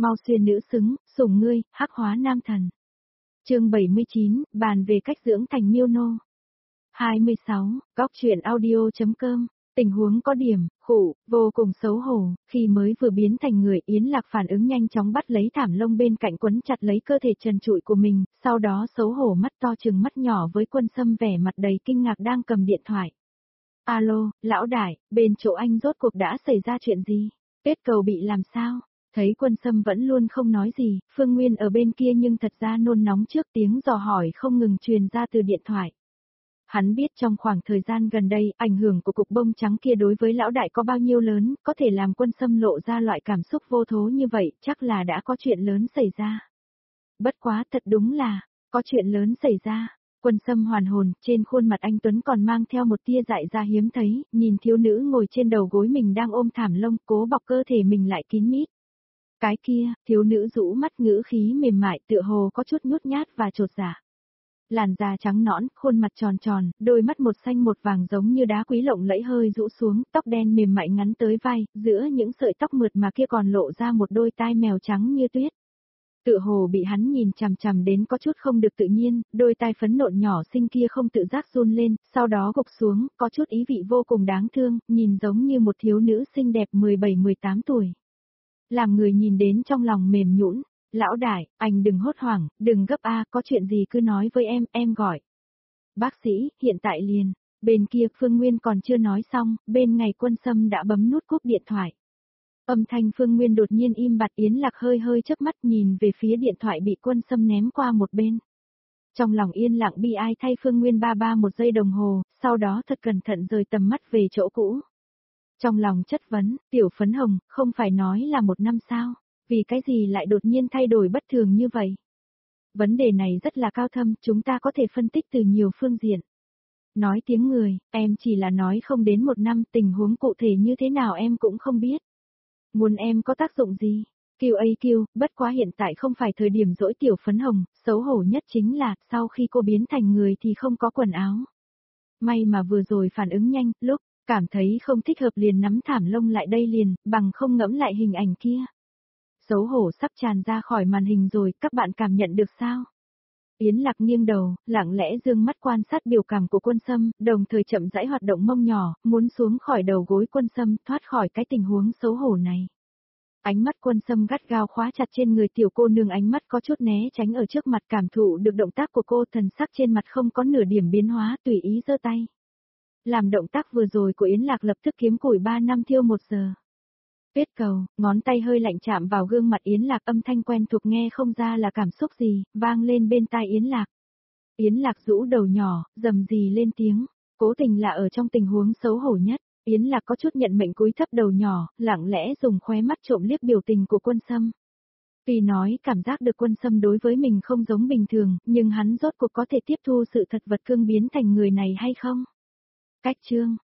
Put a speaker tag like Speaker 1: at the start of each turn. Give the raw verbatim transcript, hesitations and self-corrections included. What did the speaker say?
Speaker 1: Mau xuyên nữ xứng, sủng ngươi, hắc hóa nam thần. Chương bảy mươi chín, bàn về cách dưỡng thành miêu nô. hai mươi sáu, góc truyện audio.com. Tình huống có điểm, khổ, vô cùng xấu hổ, khi mới vừa biến thành người Yến Lạc phản ứng nhanh chóng bắt lấy thảm lông bên cạnh quấn chặt lấy cơ thể trần trụi của mình, sau đó xấu hổ mắt to trừng mắt nhỏ với Quân Sâm vẻ mặt đầy kinh ngạc đang cầm điện thoại. Alo, lão đại, bên chỗ anh rốt cuộc đã xảy ra chuyện gì? Kết cầu bị làm sao? Thấy Quân Sâm vẫn luôn không nói gì, Phương Nguyên ở bên kia nhưng thật ra nôn nóng trước tiếng dò hỏi không ngừng truyền ra từ điện thoại. Hắn biết trong khoảng thời gian gần đây, ảnh hưởng của cục bông trắng kia đối với lão đại có bao nhiêu lớn, có thể làm Quân Sâm lộ ra loại cảm xúc vô thố như vậy, chắc là đã có chuyện lớn xảy ra. Bất quá thật đúng là, có chuyện lớn xảy ra. Quân Sâm hoàn hồn, trên khuôn mặt anh Tuấn còn mang theo một tia dại ra hiếm thấy, nhìn thiếu nữ ngồi trên đầu gối mình đang ôm thảm lông, cố bọc cơ thể mình lại kín mít. Cái kia, thiếu nữ rũ mắt ngữ khí mềm mại tựa hồ có chút nhút nhát và trột dạ. Làn da trắng nõn, khuôn mặt tròn tròn, đôi mắt một xanh một vàng giống như đá quý lộng lẫy hơi rũ xuống, tóc đen mềm mại ngắn tới vai, giữa những sợi tóc mượt mà kia còn lộ ra một đôi tai mèo trắng như tuyết. Tựa hồ bị hắn nhìn chằm chằm đến có chút không được tự nhiên, đôi tai phấn nộn nhỏ xinh kia không tự giác run lên, sau đó gục xuống, có chút ý vị vô cùng đáng thương, nhìn giống như một thiếu nữ xinh đẹp mười bảy mười tám tuổi. Làm người nhìn đến trong lòng mềm nhũn. Lão đại, anh đừng hốt hoảng, đừng gấp a, có chuyện gì cứ nói với em, em gọi. Bác sĩ, hiện tại liền. Bên kia Phương Nguyên còn chưa nói xong, bên ngày Quân Sâm đã bấm nút cúp điện thoại. Âm thanh Phương Nguyên đột nhiên im bặt, Yến Lạc hơi hơi chớp mắt nhìn về phía điện thoại bị Quân Sâm ném qua một bên. Trong lòng yên lặng bi ai thay Phương Nguyên ba ba một giây đồng hồ, sau đó thật cẩn thận rời tầm mắt về chỗ cũ. Trong lòng chất vấn, tiểu phấn hồng, không phải nói là một năm sao? Vì cái gì lại đột nhiên thay đổi bất thường như vậy? Vấn đề này rất là cao thâm, chúng ta có thể phân tích từ nhiều phương diện. Nói tiếng người, em chỉ là nói không đến một năm, tình huống cụ thể như thế nào em cũng không biết. Muốn em có tác dụng gì? Kiều A Kiều, bất quá hiện tại không phải thời điểm dỗi tiểu phấn hồng, xấu hổ nhất chính là, sau khi cô biến thành người thì không có quần áo. May mà vừa rồi phản ứng nhanh, lúc cảm thấy không thích hợp liền nắm thảm lông lại đây liền, bằng không ngẫm lại hình ảnh kia. Xấu hổ sắp tràn ra khỏi màn hình rồi, các bạn cảm nhận được sao? Yến Lạc nghiêng đầu, lặng lẽ dương mắt quan sát biểu cảm của Quân Sâm, đồng thời chậm rãi hoạt động mông nhỏ, muốn xuống khỏi đầu gối Quân Sâm, thoát khỏi cái tình huống xấu hổ này. Ánh mắt Quân Sâm gắt gao khóa chặt trên người tiểu cô nương, ánh mắt có chút né tránh ở trước mặt, cảm thụ được động tác của cô, thần sắc trên mặt không có nửa điểm biến hóa, tùy ý giơ tay. Làm động tác vừa rồi của Yến Lạc lập tức kiếm củi ba năm thiêu một giờ. Viết cầu, ngón tay hơi lạnh chạm vào gương mặt Yến Lạc, âm thanh quen thuộc nghe không ra là cảm xúc gì, vang lên bên tai Yến Lạc. Yến Lạc rũ đầu nhỏ, rầm rì lên tiếng, cố tình là ở trong tình huống xấu hổ nhất, Yến Lạc có chút nhận mệnh cúi thấp đầu nhỏ, lặng lẽ dùng khóe mắt trộm liếc biểu tình của Quân Sâm. Tuy nói cảm giác được Quân Sâm đối với mình không giống bình thường, nhưng hắn rốt cuộc có thể tiếp thu sự thật vật cương biến thành người này hay không? Cách chương